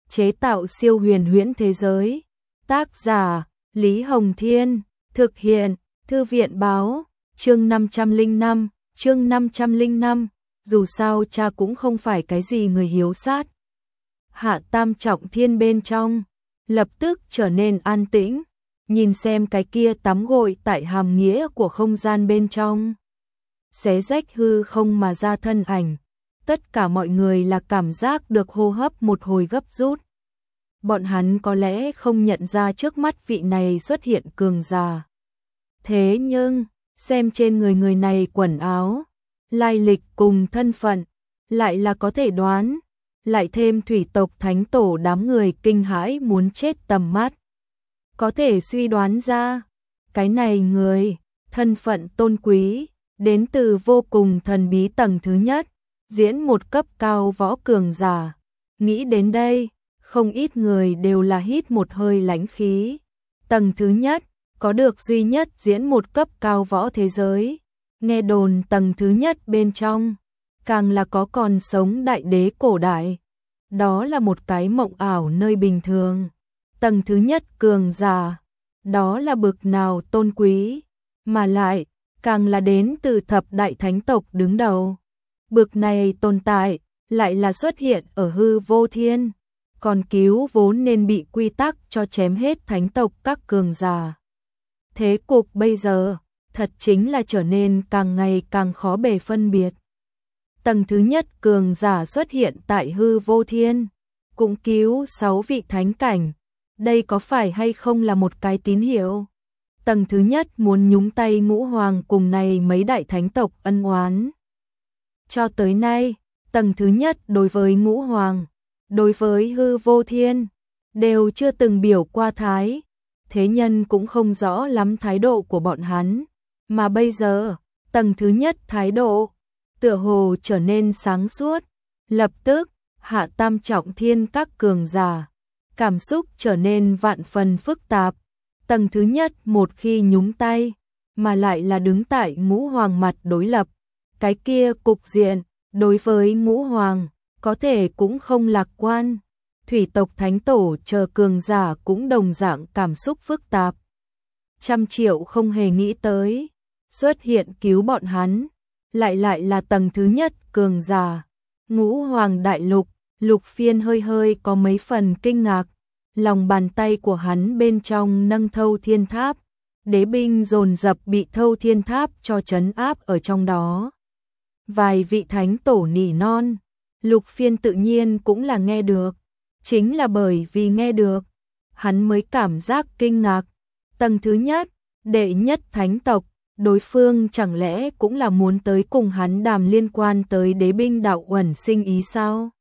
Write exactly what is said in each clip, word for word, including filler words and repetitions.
chế tạo siêu huyền huyễn thế giới. Tác giả Lý Hồng Thiên, thực hiện Thư viện Báo, chương năm trăm lẻ năm, chương năm trăm lẻ năm, dù sao cha cũng không phải cái gì người hiếu sát. Hạ Tam Trọng Thiên bên trong, lập tức trở nên an tĩnh, nhìn xem cái kia tắm gội tại hàm nghĩa của không gian bên trong. Xé rách hư không mà ra thân ảnh, tất cả mọi người là cảm giác được hô hấp một hồi gấp rút. Bọn hắn có lẽ không nhận ra trước mắt vị này xuất hiện cường giả. Thế nhưng, xem trên người người này quần áo, lai lịch cùng thân phận, lại là có thể đoán, lại thêm thủy tộc thánh tổ đám người kinh hãi muốn chết tầm mắt. Có thể suy đoán ra, cái này người, thân phận tôn quý, đến từ vô cùng thần bí tầng thứ nhất, diễn một cấp cao võ cường giả. Nghĩ đến đây, không ít người đều là hít một hơi lãnh khí. Tầng thứ nhất, có được duy nhất diễn một cấp cao võ thế giới. Nghe đồn tầng thứ nhất bên trong, càng là có còn sống đại đế cổ đại. Đó là một cái mộng ảo nơi bình thường. Tầng thứ nhất cường giả, đó là bực nào tôn quý, mà lại, càng là đến từ thập đại thánh tộc đứng đầu. Bực này tồn tại, lại là xuất hiện ở hư vô thiên, còn cứu vốn nên bị quy tắc cho chém hết thánh tộc các cường giả. Thế cục bây giờ, thật chính là trở nên càng ngày càng khó bề phân biệt. Tầng thứ nhất cường giả xuất hiện tại hư vô thiên, cũng cứu sáu vị thánh cảnh. Đây có phải hay không là một cái tín hiệu? Tầng thứ nhất muốn nhúng tay ngũ hoàng cùng này mấy đại thánh tộc ân oán. Cho tới nay, tầng thứ nhất đối với ngũ hoàng, đối với hư vô thiên, đều chưa từng biểu qua thái. Thế nhân cũng không rõ lắm thái độ của bọn hắn. Mà bây giờ, tầng thứ nhất thái độ, tựa hồ trở nên sáng suốt. Lập tức, Hạ Tam Trọng Thiên các cường giả, cảm xúc trở nên vạn phần phức tạp. Tầng thứ nhất một khi nhúng tay, mà lại là đứng tại ngũ hoàng mặt đối lập. Cái kia cục diện, đối với ngũ hoàng, có thể cũng không lạc quan. Thủy tộc thánh tổ chờ cường giả cũng đồng dạng cảm xúc phức tạp. Trăm triệu không hề nghĩ tới, xuất hiện cứu bọn hắn, lại lại là tầng thứ nhất cường giả. Ngũ hoàng đại lục, Lục Phiên hơi hơi có mấy phần kinh ngạc. Lòng bàn tay của hắn bên trong nâng thâu thiên tháp, đế binh dồn dập bị thâu thiên tháp cho trấn áp ở trong đó. Vài vị thánh tổ nỉ non, Lục Phiên tự nhiên cũng là nghe được. Chính là bởi vì nghe được, hắn mới cảm giác kinh ngạc. Tầng thứ nhất, đệ nhất thánh tộc, đối phương chẳng lẽ cũng là muốn tới cùng hắn đàm liên quan tới đế binh đạo uẩn sinh ý sao?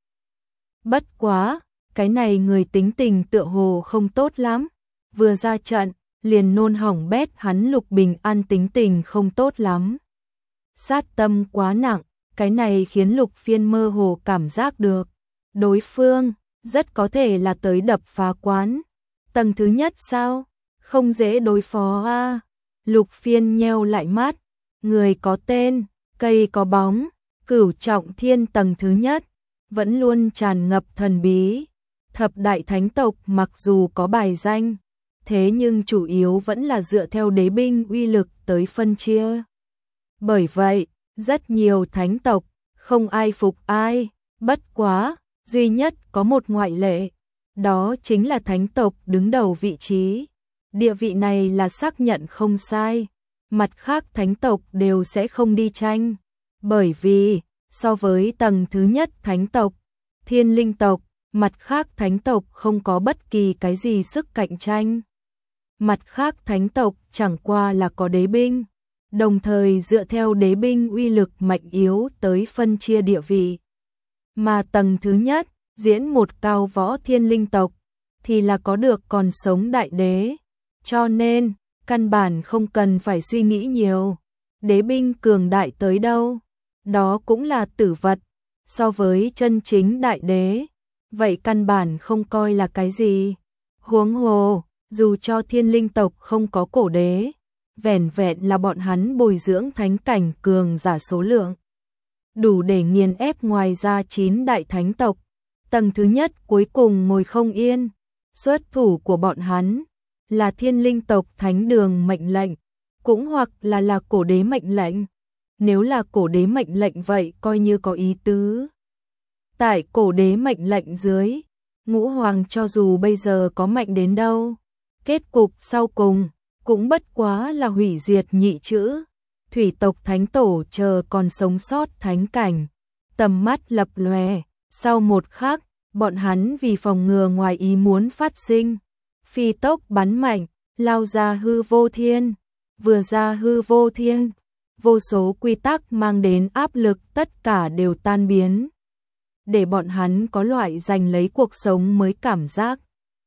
Bất quá, cái này người tính tình tựa hồ không tốt lắm. Vừa ra trận, liền nôn hỏng bét hắn Lục Bình An tính tình không tốt lắm. Sát tâm quá nặng, cái này khiến Lục Phiên mơ hồ cảm giác được. Đối phương, rất có thể là tới đập phá quán. Tầng thứ nhất sao? Không dễ đối phó a. Lục Phiên nheo lại mắt. Người có tên, cây có bóng, Cửu Trọng Thiên tầng thứ nhất, vẫn luôn tràn ngập thần bí. Thập đại thánh tộc mặc dù có bài danh, thế nhưng chủ yếu vẫn là dựa theo đế binh uy lực tới phân chia. Bởi vậy, rất nhiều thánh tộc, không ai phục ai. Bất quá, duy nhất có một ngoại lệ, đó chính là thánh tộc đứng đầu vị trí. Địa vị này là xác nhận không sai, mặt khác thánh tộc đều sẽ không đi tranh. Bởi vì, so với tầng thứ nhất thánh tộc, thiên linh tộc, mặt khác thánh tộc không có bất kỳ cái gì sức cạnh tranh. Mặt khác thánh tộc chẳng qua là có đế binh, đồng thời dựa theo đế binh uy lực mạnh yếu tới phân chia địa vị. Mà tầng thứ nhất, diễn một cao võ thiên linh tộc, thì là có được còn sống đại đế. Cho nên, căn bản không cần phải suy nghĩ nhiều. Đế binh cường đại tới đâu, đó cũng là tử vật. So với chân chính đại đế, vậy căn bản không coi là cái gì. Huống hồ, dù cho thiên linh tộc không có cổ đế, vẻn vẹn là bọn hắn bồi dưỡng thánh cảnh cường giả số lượng, đủ để nghiền ép ngoài ra chín đại thánh tộc. Tầng thứ nhất cuối cùng ngồi không yên, xuất thủ của bọn hắn là Thiên Linh tộc thánh đường mệnh lệnh, cũng hoặc là là cổ đế mệnh lệnh. Nếu là cổ đế mệnh lệnh vậy coi như có ý tứ. Tại cổ đế mệnh lệnh dưới, Ngũ Hoàng cho dù bây giờ có mạnh đến đâu, kết cục sau cùng cũng bất quá là hủy diệt nhị chữ. Thủy tộc thánh tổ chờ còn sống sót thánh cảnh, tầm mắt lập lòe, sau một khắc, bọn hắn vì phòng ngừa ngoài ý muốn phát sinh, phi tốc bắn mạnh, lao ra hư vô thiên, vừa ra hư vô thiên, vô số quy tắc mang đến áp lực tất cả đều tan biến, để bọn hắn có loại giành lấy cuộc sống mới cảm giác.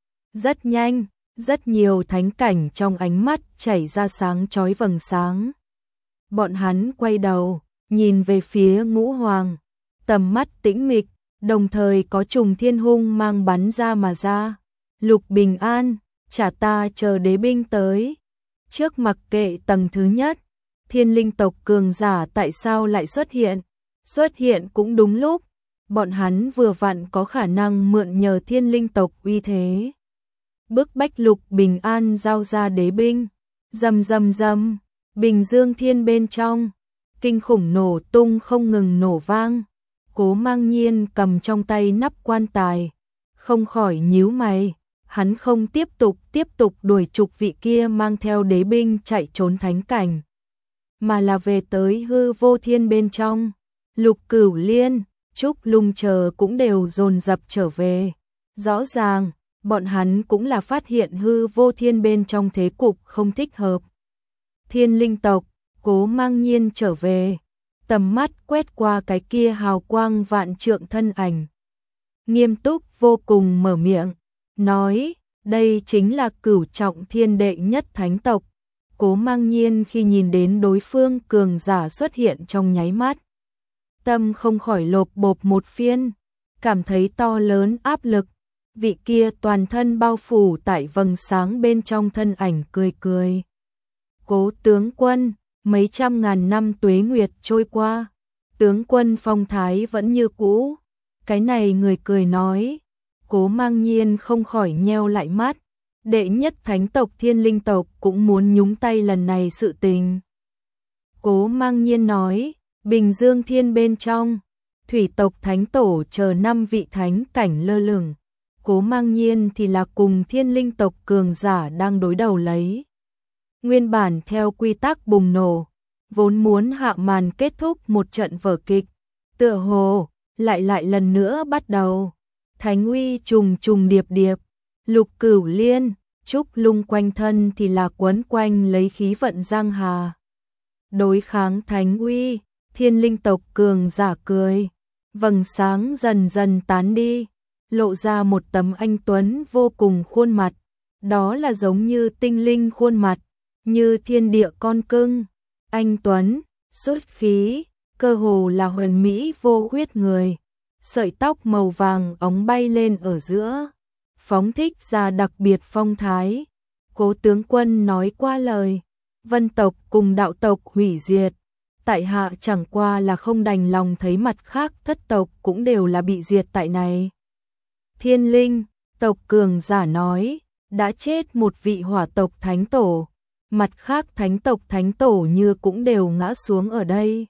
Rất nhanh, rất nhiều thánh cảnh trong ánh mắt chảy ra sáng chói vầng sáng. Bọn hắn quay đầu, nhìn về phía Ngũ Hoàng, tầm mắt tĩnh mịch, đồng thời có trùng thiên hung mang bắn ra mà ra. Lục Bình An, trả ta chờ đế binh tới. Trước mặc kệ tầng thứ nhất, Thiên Linh tộc cường giả tại sao lại xuất hiện? Xuất hiện cũng đúng lúc, bọn hắn vừa vặn có khả năng mượn nhờ Thiên Linh tộc uy thế. Bức bách Lục Bình An giao ra đế binh, rầm rầm rầm, Bình Dương Thiên bên trong, kinh khủng nổ tung không ngừng nổ vang. Cố Mang Nhiên cầm trong tay nắp quan tài, không khỏi nhíu mày, hắn không tiếp tục tiếp tục đuổi trục vị kia mang theo đế binh chạy trốn thánh cảnh, mà là về tới hư vô thiên bên trong. Lục Cửu Liên, Trúc Lung chờ cũng đều dồn dập trở về. Rõ ràng, bọn hắn cũng là phát hiện hư vô thiên bên trong thế cục không thích hợp. Thiên Linh tộc, Cố Mang Nhiên trở về, tầm mắt quét qua cái kia hào quang vạn trượng thân ảnh. Nghiêm túc vô cùng mở miệng, nói, đây chính là cửu trọng thiên đệ nhất thánh tộc. Cố Mang Nhiên khi nhìn đến đối phương cường giả xuất hiện trong nháy mắt, tâm không khỏi lộp bộp một phiên, cảm thấy to lớn áp lực. Vị kia toàn thân bao phủ tại vầng sáng bên trong thân ảnh cười cười. Cố tướng quân, mấy trăm ngàn năm tuế nguyệt trôi qua, tướng quân phong thái vẫn như cũ. Cái này người cười nói. Cố Mang Nhiên không khỏi nheo lại mắt. Đệ nhất thánh tộc Thiên Linh tộc cũng muốn nhúng tay lần này sự tình. Cố Mang Nhiên nói, Bình Dương Thiên bên trong, thủy tộc thánh tổ chờ năm vị thánh cảnh lơ lửng. Cố Mang Nhiên thì là cùng Thiên Linh tộc cường giả đang đối đầu lấy. Nguyên bản theo quy tắc bùng nổ, vốn muốn hạ màn kết thúc một trận vở kịch, tựa hồ lại lại lần nữa bắt đầu. Thánh uy trùng trùng điệp điệp, Lục Cửu Liên, Trúc Lung quanh thân thì là quấn quanh lấy khí vận giang hà. Đối kháng thánh uy, Thiên Linh tộc cường giả cười, vầng sáng dần dần tán đi, lộ ra một tấm anh tuấn vô cùng khuôn mặt, đó là giống như tinh linh khuôn mặt, như thiên địa con cưng, anh tuấn, xuất khí, cơ hồ là hoàn mỹ vô khuyết người. Sợi tóc màu vàng óng bay lên ở giữa, phóng thích ra đặc biệt phong thái. Cố tướng quân nói qua lời, vân tộc cùng đạo tộc hủy diệt, tại hạ chẳng qua là không đành lòng thấy mặt khác thất tộc cũng đều là bị diệt tại này. Thiên Linh tộc cường giả nói, đã chết một vị hỏa tộc thánh tổ, mặt khác thánh tộc thánh tổ như cũng đều ngã xuống ở đây.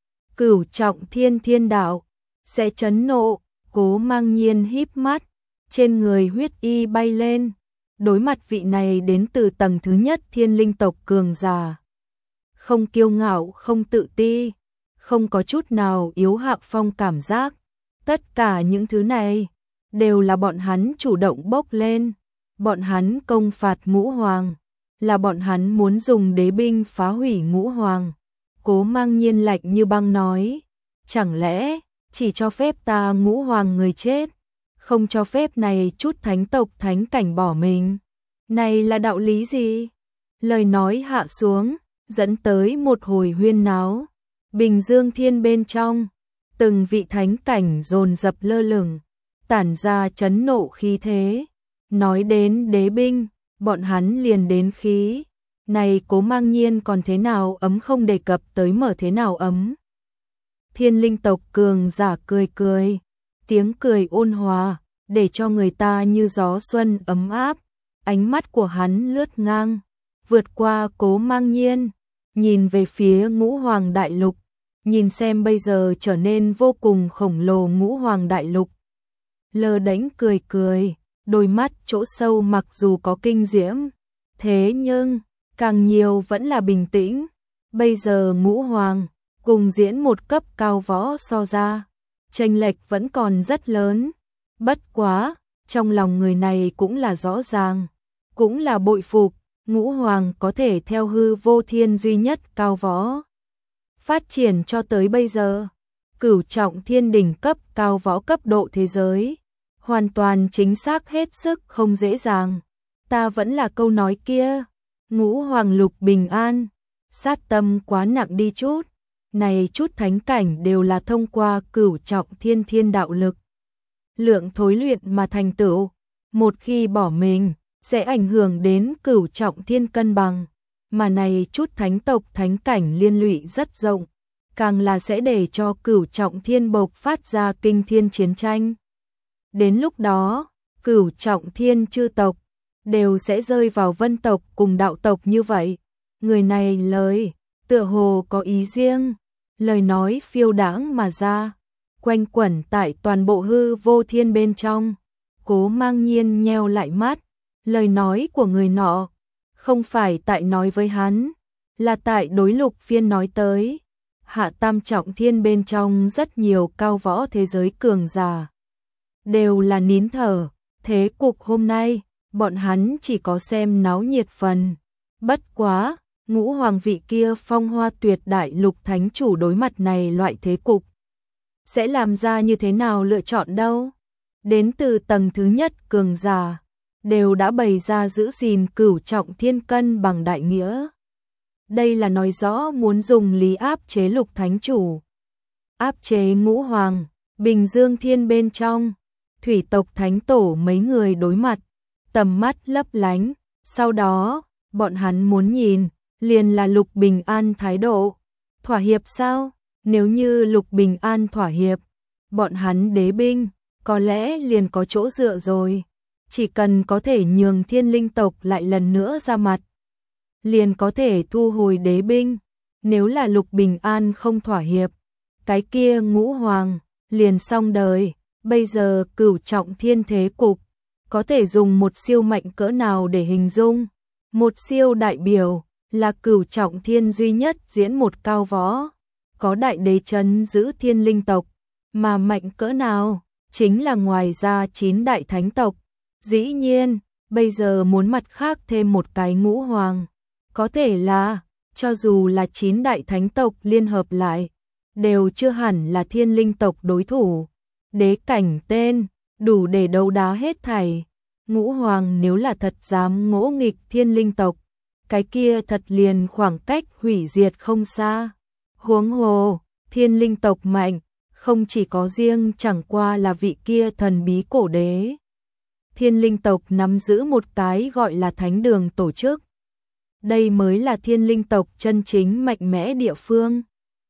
Cửu trọng thiên thiên đạo sẽ chấn nộ. Cố Mang Nhiên híp mắt, trên người huyết y bay lên, đối mặt vị này đến từ tầng thứ nhất Thiên Linh tộc cường giả. Không kiêu ngạo, không tự ti, không có chút nào yếu hạ phong cảm giác. Tất cả những thứ này đều là bọn hắn chủ động bốc lên. Bọn hắn công phạt Ngũ Hoàng, là bọn hắn muốn dùng đế binh phá hủy Ngũ Hoàng. Cố Mang Nhiên lạnh như băng nói, chẳng lẽ chỉ cho phép ta Ngũ Hoàng người chết, không cho phép này chút thánh tộc thánh cảnh bỏ mình? Này là đạo lý gì? Lời nói hạ xuống, dẫn tới một hồi huyên náo. Bình Dương Thiên bên trong, từng vị thánh cảnh dồn dập lơ lửng, tản ra chấn nộ khí thế. Nói đến đế binh, bọn hắn liền đến khí. Này Cố Mang Nhiên còn thế nào ấm không đề cập tới mở thế nào ấm. Thiên Linh tộc cường giả cười cười, tiếng cười ôn hòa, để cho người ta như gió xuân ấm áp. Ánh mắt của hắn lướt ngang, vượt qua Cố Mang Nhiên, nhìn về phía Ngũ Hoàng Đại Lục, nhìn xem bây giờ trở nên vô cùng khổng lồ Ngũ Hoàng Đại Lục. Lơ đễnh cười cười, đôi mắt chỗ sâu mặc dù có kinh diễm, thế nhưng càng nhiều vẫn là bình tĩnh. Bây giờ Ngũ Hoàng cùng diễn một cấp cao võ so ra, chênh lệch vẫn còn rất lớn. Bất quá, trong lòng người này cũng là rõ ràng, cũng là bội phục, Ngũ Hoàng có thể theo hư vô thiên duy nhất cao võ. Phát triển cho tới bây giờ, cửu trọng thiên đỉnh cấp cao võ cấp độ thế giới, hoàn toàn chính xác hết sức không dễ dàng. Ta vẫn là câu nói kia, Ngũ Hoàng Lục bình an, sát tâm quá nặng đi chút. Này chút thánh cảnh đều là thông qua cửu trọng thiên thiên đạo lực lượng thối luyện mà thành tựu, một khi bỏ mình sẽ ảnh hưởng đến cửu trọng thiên cân bằng, mà này chút thánh tộc thánh cảnh liên lụy rất rộng, càng là sẽ để cho cửu trọng thiên bộc phát ra kinh thiên chiến tranh. Đến lúc đó, cửu trọng thiên chư tộc đều sẽ rơi vào vân tộc cùng đạo tộc như vậy. Người này lời tựa hồ có ý riêng, lời nói phiêu đãng mà ra, quanh quẩn tại toàn bộ hư vô thiên bên trong. Cố Mang Nhiên nheo lại mắt, lời nói của người nọ không phải tại nói với hắn, là tại đối Lục Phiên nói tới. Hạ tam trọng thiên bên trong rất nhiều cao võ thế giới cường giả đều là nín thở, thế cục hôm nay bọn hắn chỉ có xem náo nhiệt phần. Bất quá, Ngũ Hoàng vị kia phong hoa tuyệt đại lục thánh chủ đối mặt này loại thế cục sẽ làm ra như thế nào lựa chọn đâu. Đến từ tầng thứ nhất cường giả đều đã bày ra giữ gìn cửu trọng thiên cân bằng đại nghĩa. Đây là nói rõ muốn dùng lý áp chế lục thánh chủ, áp chế Ngũ Hoàng. Bình Dương Thiên bên trong, thủy tộc thánh tổ mấy người đối mặt, tầm mắt lấp lánh. Sau đó, bọn hắn muốn nhìn liền là Lục Bình An thái độ. Thỏa hiệp sao? Nếu như Lục Bình An thỏa hiệp, bọn hắn đế binh có lẽ liền có chỗ dựa rồi. Chỉ cần có thể nhường Thiên Linh tộc lại lần nữa ra mặt, liền có thể thu hồi đế binh. Nếu là Lục Bình An không thỏa hiệp, cái kia Ngũ Hoàng liền xong đời. Bây giờ cửu trọng thiên thế cục có thể dùng một siêu mạnh cỡ nào để hình dung. Một siêu đại biểu là cửu trọng thiên duy nhất diễn một cao võ, có đại đế trấn giữ Thiên Linh tộc, mà mạnh cỡ nào chính là ngoài ra chín đại thánh tộc. Dĩ nhiên, bây giờ muốn mặt khác thêm một cái Ngũ Hoàng, có thể là cho dù là chín đại thánh tộc liên hợp lại, đều chưa hẳn là Thiên Linh tộc đối thủ. Đế cảnh tên đủ để đấu đá hết thảy. Ngũ Hoàng nếu là thật dám ngỗ nghịch Thiên Linh tộc, cái kia thật liền khoảng cách hủy diệt không xa. Huống hồ, Thiên Linh tộc mạnh, không chỉ có riêng chẳng qua là vị kia thần bí cổ đế. Thiên Linh tộc nắm giữ một cái gọi là Thánh Đường tổ chức. Đây mới là Thiên Linh tộc chân chính mạnh mẽ địa phương.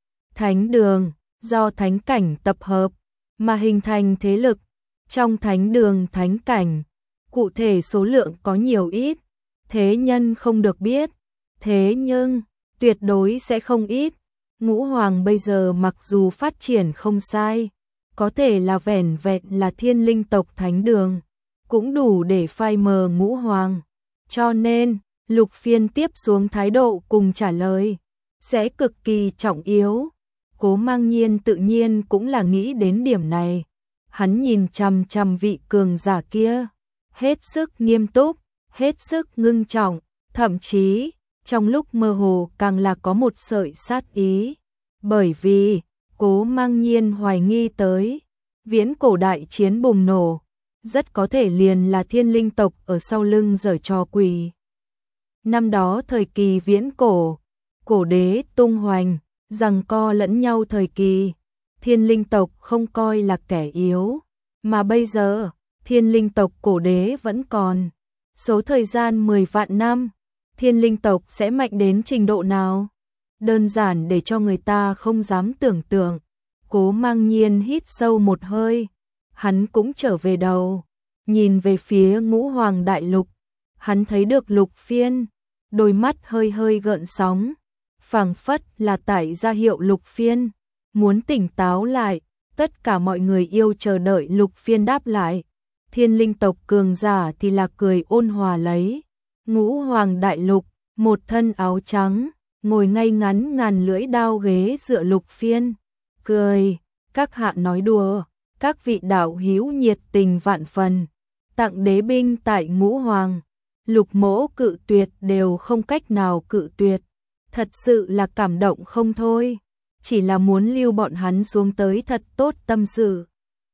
Thánh Đường, do thánh cảnh tập hợp, mà hình thành thế lực. Trong Thánh Đường thánh cảnh, cụ thể số lượng có nhiều ít, thế nhân không được biết. Thế nhưng, tuyệt đối sẽ không ít. Ngũ Hoàng bây giờ mặc dù phát triển không sai, có thể là vẻn vẹn là Thiên Linh tộc Thánh Đường, cũng đủ để phai mờ Ngũ Hoàng. Cho nên, Lục Phiên tiếp xuống thái độ cùng trả lời sẽ cực kỳ trọng yếu. Cố Mang Nhiên tự nhiên cũng là nghĩ đến điểm này. Hắn nhìn chằm chằm vị cường giả kia, hết sức nghiêm túc, hết sức ngưng trọng, thậm chí trong lúc mơ hồ càng là có một sợi sát ý. Bởi vì, Cố Mang Nhiên hoài nghi tới, viễn cổ đại chiến bùng nổ, rất có thể liền là Thiên Linh tộc ở sau lưng giở trò quỷ. Năm đó thời kỳ viễn cổ, cổ đế tung hoành, giằng co lẫn nhau thời kỳ, Thiên Linh tộc không coi là kẻ yếu, mà bây giờ, Thiên Linh tộc cổ đế vẫn còn. Số thời gian mười vạn năm, Thiên Linh tộc sẽ mạnh đến trình độ nào? Đơn giản để cho người ta không dám tưởng tượng. Cố Mang Nhiên hít sâu một hơi, hắn cũng trở về đầu, nhìn về phía Ngũ Hoàng Đại Lục, hắn thấy được Lục Phiên, đôi mắt hơi hơi gợn sóng, phảng phất là tại ra hiệu Lục Phiên muốn tỉnh táo lại. Tất cả mọi người yêu chờ đợi Lục Phiên đáp lại. Thiên linh tộc cường giả thì là cười ôn hòa lấy. Ngũ Hoàng Đại Lục, một thân áo trắng, ngồi ngay ngắn ngàn lưỡi đao ghế dựa Lục Phiên, cười, các hạ nói đùa, các vị đạo hữu nhiệt tình vạn phần, tặng đế binh tại Ngũ Hoàng, Lục mỗ cự tuyệt đều không cách nào cự tuyệt, thật sự là cảm động không thôi, chỉ là muốn lưu bọn hắn xuống tới thật tốt tâm sự.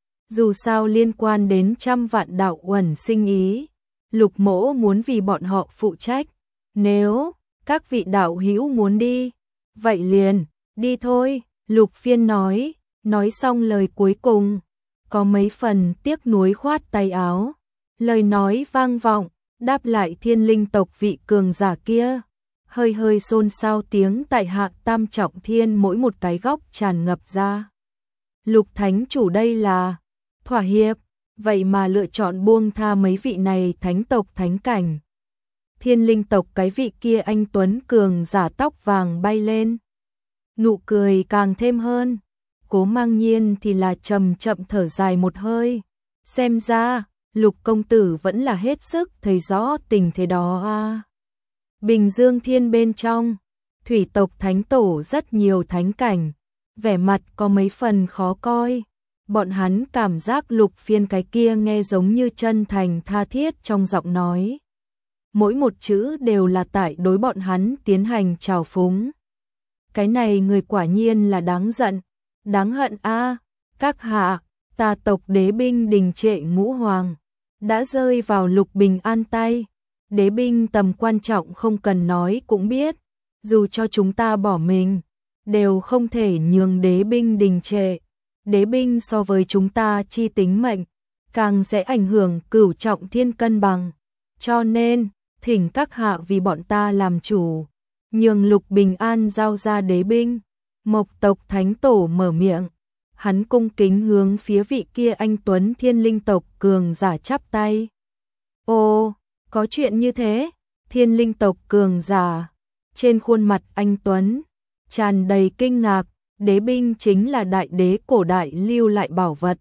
Dù sao liên quan đến trăm vạn đạo uẩn sinh ý, Lục mỗ muốn vì bọn họ phụ trách, nếu các vị đạo hữu muốn đi, vậy liền, đi thôi, Lục Phiên nói, nói xong lời cuối cùng, có mấy phần tiếc nuối khoát tay áo, lời nói vang vọng, đáp lại thiên linh tộc vị cường giả kia, hơi hơi xôn xao tiếng tại hạ tam trọng thiên mỗi một cái góc tràn ngập ra. Lục thánh chủ đây là thỏa hiệp, vậy mà lựa chọn buông tha mấy vị này thánh tộc thánh cảnh. Thiên linh tộc cái vị kia anh tuấn cường giả tóc vàng bay lên, nụ cười càng thêm hơn. Cố Mang Nhiên thì là chậm chậm thở dài một hơi, xem ra Lục công tử vẫn là hết sức thấy rõ tình thế đó a. Bình Dương Thiên bên trong, thủy tộc thánh tổ rất nhiều thánh cảnh, vẻ mặt có mấy phần khó coi. Bọn hắn cảm giác Lục Phiên cái kia nghe giống như chân thành tha thiết trong giọng nói. Mỗi một chữ đều là tại đối bọn hắn tiến hành trào phúng. Cái này người quả nhiên là đáng giận, đáng hận a. Các hạ, ta tộc đế binh đình trệ Ngũ Hoàng, đã rơi vào Lục Bình An tay. Đế binh tầm quan trọng không cần nói cũng biết, dù cho chúng ta bỏ mình, đều không thể nhường đế binh đình trệ. Đế binh so với chúng ta chi tính mệnh, càng sẽ ảnh hưởng cửu trọng thiên cân bằng. Cho nên, thỉnh các hạ vì bọn ta làm chủ, nhường Lục Bình An giao ra đế binh. Mộc tộc thánh tổ mở miệng, hắn cung kính hướng phía vị kia anh tuấn thiên linh tộc cường giả chắp tay. Ô, có chuyện như thế? Thiên linh tộc cường giả, trên khuôn mặt anh tuấn tràn đầy kinh ngạc. Đế binh chính là đại đế cổ đại lưu lại bảo vật,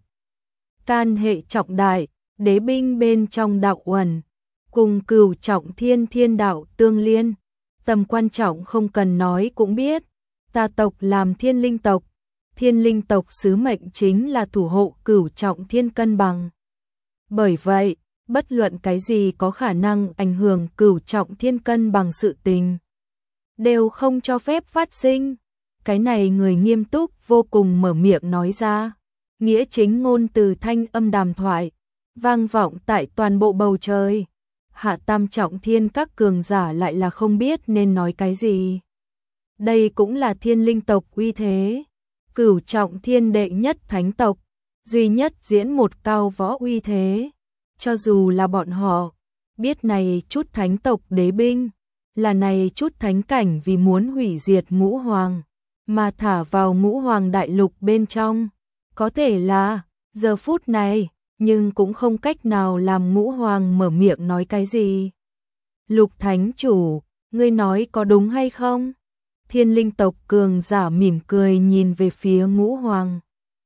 can hệ trọng đại. Đế binh bên trong đạo uẩn cùng cửu trọng thiên thiên đạo tương liên, tầm quan trọng không cần nói cũng biết. Ta tộc làm thiên linh tộc, thiên linh tộc sứ mệnh chính là thủ hộ cửu trọng thiên cân bằng. Bởi vậy, bất luận cái gì có khả năng ảnh hưởng cửu trọng thiên cân bằng sự tình, đều không cho phép phát sinh. Cái này người nghiêm túc vô cùng mở miệng nói ra, nghĩa chính ngôn từ thanh âm đàm thoại, vang vọng tại toàn bộ bầu trời. Hạ tam trọng thiên các cường giả lại là không biết nên nói cái gì. Đây cũng là thiên linh tộc uy thế, cửu trọng thiên đệ nhất thánh tộc, duy nhất diễn một cao võ uy thế. Cho dù là bọn họ biết này chút thánh tộc đế binh, là này chút thánh cảnh vì muốn hủy diệt Ngũ Hoàng, mà thả vào Ngũ Hoàng Đại Lục bên trong, có thể là giờ phút này, nhưng cũng không cách nào làm Ngũ Hoàng mở miệng nói cái gì. Lục thánh chủ, ngươi nói có đúng hay không? Thiên linh tộc cường giả mỉm cười nhìn về phía Ngũ Hoàng,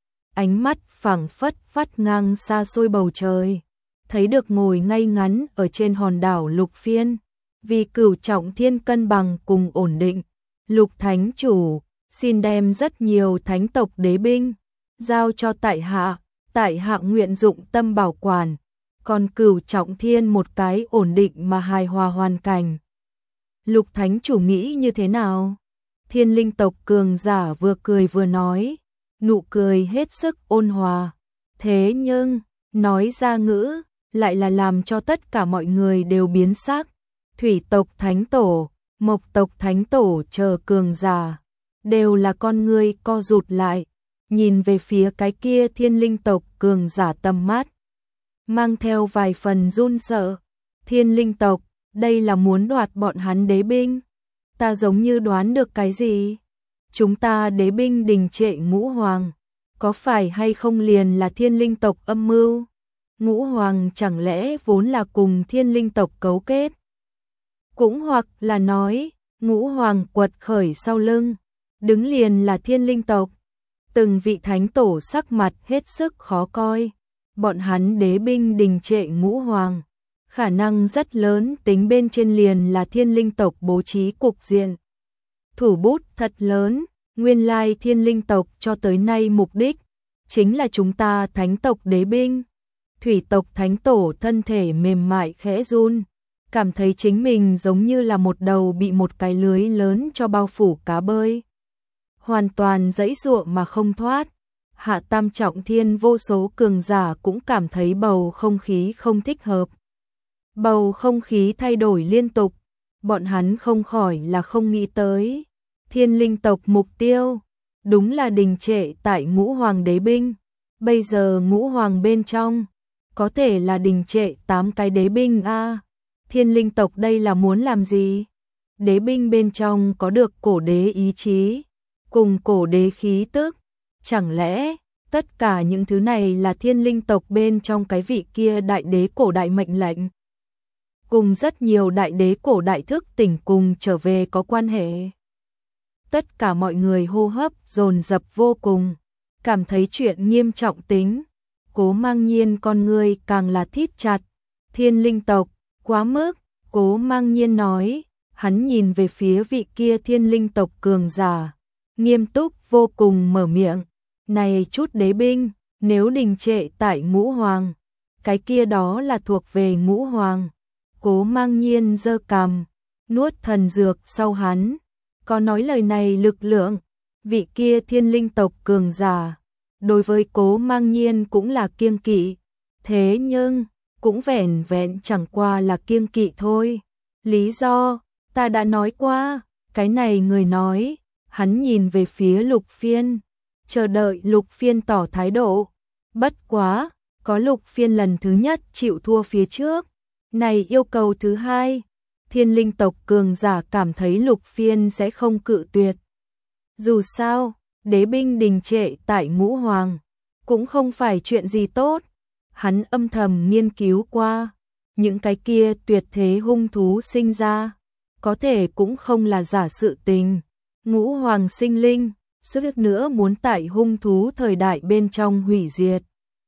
ánh mắt phảng phất vắt ngang xa xôi bầu trời, thấy được ngồi ngay ngắn ở trên hòn đảo Lục Phiên, vì cửu trọng thiên cân bằng cùng ổn định. Lục thánh chủ, xin đem rất nhiều thánh tộc đế binh giao cho tại hạ, tại hạ nguyện dụng tâm bảo quản, còn cửu trọng thiên một cái ổn định mà hài hòa hoàn cảnh. Lục thánh chủ nghĩ như thế nào? Thiên linh tộc cường giả vừa cười vừa nói, nụ cười hết sức ôn hòa, thế nhưng nói ra ngữ lại là làm cho tất cả mọi người đều biến sắc. Thủy tộc thánh tổ, mộc tộc thánh tổ chờ cường giả, đều là con người co rụt lại, nhìn về phía cái kia thiên linh tộc cường giả tầm mắt, mang theo vài phần run sợ. Thiên linh tộc, đây là muốn đoạt bọn hắn đế binh. Ta giống như đoán được cái gì. Chúng ta đế binh đình trệ Ngũ Hoàng, có phải hay không liền là thiên linh tộc âm mưu? Ngũ Hoàng chẳng lẽ vốn là cùng thiên linh tộc cấu kết? Cũng hoặc là nói, Ngũ Hoàng quật khởi sau lưng, đứng liền là thiên linh tộc. Từng vị thánh tổ sắc mặt hết sức khó coi, bọn hắn đế binh đình trệ Ngũ Hoàng, khả năng rất lớn tính bên trên liền là thiên linh tộc bố trí cục diện. Thủ bút thật lớn, nguyên lai thiên linh tộc cho tới nay mục đích, chính là chúng ta thánh tộc đế binh. Thủy tộc thánh tổ thân thể mềm mại khẽ run, cảm thấy chính mình giống như là một đầu bị một cái lưới lớn cho bao phủ cá bơi. Hoàn toàn giãy giụa mà không thoát. Hạ tam trọng thiên vô số cường giả cũng cảm thấy bầu không khí không thích hợp. Bầu không khí thay đổi liên tục, bọn hắn không khỏi là không nghĩ tới. Thiên linh tộc mục tiêu, đúng là đình trệ tại Ngũ Hoàng đế binh. Bây giờ Ngũ Hoàng bên trong, có thể là đình trệ tám cái đế binh a. À, thiên linh tộc đây là muốn làm gì? Đế binh bên trong có được cổ đế ý chí, cùng cổ đế khí tức. Chẳng lẽ, tất cả những thứ này là thiên linh tộc bên trong cái vị kia đại đế cổ đại mệnh lệnh? Cùng rất nhiều đại đế cổ đại thức tỉnh cùng trở về có quan hệ. Tất cả mọi người hô hấp dồn dập vô cùng, cảm thấy chuyện nghiêm trọng tính. Cố Mang Nhiên con người càng là thít chặt. Thiên linh tộc, quá mức, Cố Mang Nhiên nói, hắn nhìn về phía vị kia thiên linh tộc cường giả, nghiêm túc vô cùng mở miệng, này chút đế binh, nếu đình trệ tại Ngũ Hoàng, cái kia đó là thuộc về Ngũ Hoàng. Cố Mang Nhiên giơ cằm, nuốt thần dược sau hắn, có nói lời này lực lượng, vị kia thiên linh tộc cường giả, đối với Cố Mang Nhiên cũng là kiêng kỵ, thế nhưng, cũng vẻn vẹn chẳng qua là kiêng kỵ thôi. Lý do, ta đã nói qua, cái này người nói, hắn nhìn về phía Lục Phiên, chờ đợi Lục Phiên tỏ thái độ. Bất quá, có Lục Phiên lần thứ nhất chịu thua phía trước, này yêu cầu thứ hai, thiên linh tộc cường giả cảm thấy Lục Phiên sẽ không cự tuyệt. Dù sao, đế binh đình trệ tại Ngũ Hoàng, cũng không phải chuyện gì tốt. Hắn âm thầm nghiên cứu qua, những cái kia tuyệt thế hung thú sinh ra, có thể cũng không là giả sự tình. Ngũ Hoàng sinh linh, suốt việc nữa muốn tại hung thú thời đại bên trong hủy diệt.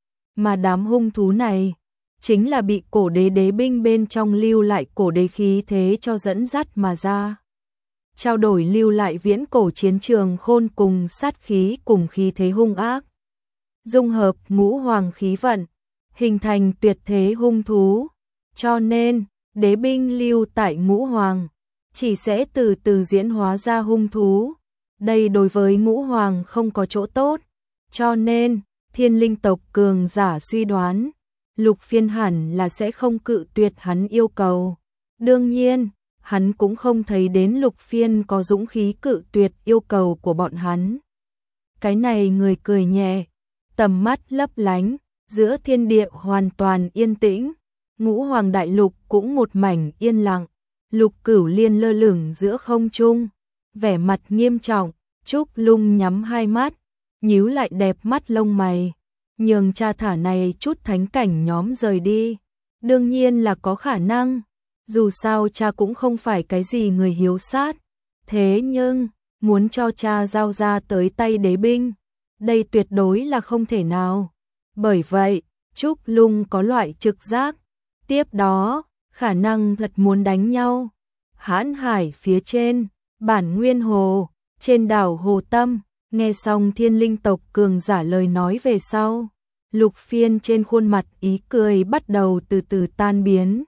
Mà đám hung thú này, chính là bị cổ đế đế binh bên trong lưu lại cổ đế khí thế cho dẫn dắt mà ra. Trao đổi lưu lại viễn cổ chiến trường khôn cùng sát khí cùng khí thế hung ác. Dung hợp Ngũ Hoàng khí vận, hình thành tuyệt thế hung thú. Cho nên, đế binh lưu tại Ngũ Hoàng, chỉ sẽ từ từ diễn hóa ra hung thú. Đây đối với Ngũ Hoàng không có chỗ tốt. Cho nên, thiên linh tộc cường giả suy đoán, Lục Phiên hẳn là sẽ không cự tuyệt hắn yêu cầu. Đương nhiên, hắn cũng không thấy đến Lục Phiên có dũng khí cự tuyệt yêu cầu của bọn hắn. Cái này người cười nhẹ, tầm mắt lấp lánh, giữa thiên địa hoàn toàn yên tĩnh. Ngũ Hoàng đại lục cũng một mảnh yên lặng. Lục Cửu Liên lơ lửng giữa không trung, vẻ mặt nghiêm trọng. Trúc Lung nhắm hai mắt, nhíu lại đẹp mắt lông mày, nhường cha thả này chút thánh cảnh nhóm rời đi. Đương nhiên là có khả năng, dù sao cha cũng không phải cái gì người hiếu sát. Thế nhưng, muốn cho cha giao ra tới tay đế binh, đây tuyệt đối là không thể nào. Bởi vậy, Trúc Lung có loại trực giác, tiếp đó, khả năng thật muốn đánh nhau. Hãn Hải phía trên, Bản Nguyên Hồ, trên đảo Hồ Tâm, nghe xong thiên linh tộc cường giả lời nói về sau, Lục Phiên trên khuôn mặt ý cười bắt đầu từ từ tan biến.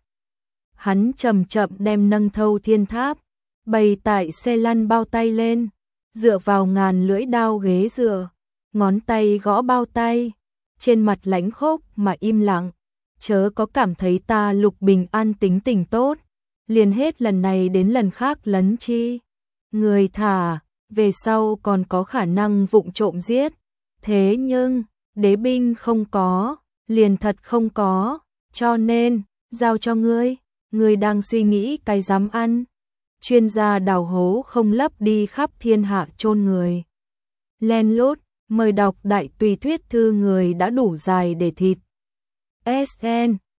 Hắn chậm chậm đem nâng thâu thiên tháp, bày tại xe lăn bao tay lên, dựa vào ngàn lưỡi đao ghế dựa, ngón tay gõ bao tay, trên mặt lãnh khốc mà im lặng. Chớ có cảm thấy ta Lục Bình An tính tình tốt, liền hết lần này đến lần khác lấn chi. Người thả, về sau còn có khả năng vụng trộm giết. Thế nhưng, đế binh không có, liền thật không có, cho nên, giao cho ngươi, ngươi đang suy nghĩ cái dám ăn. Chuyên gia đào hố không lấp đi khắp thiên hạ chôn người. Len lút, Mời đọc đại tùy thuyết thư người đã đủ dài để thịt. ét en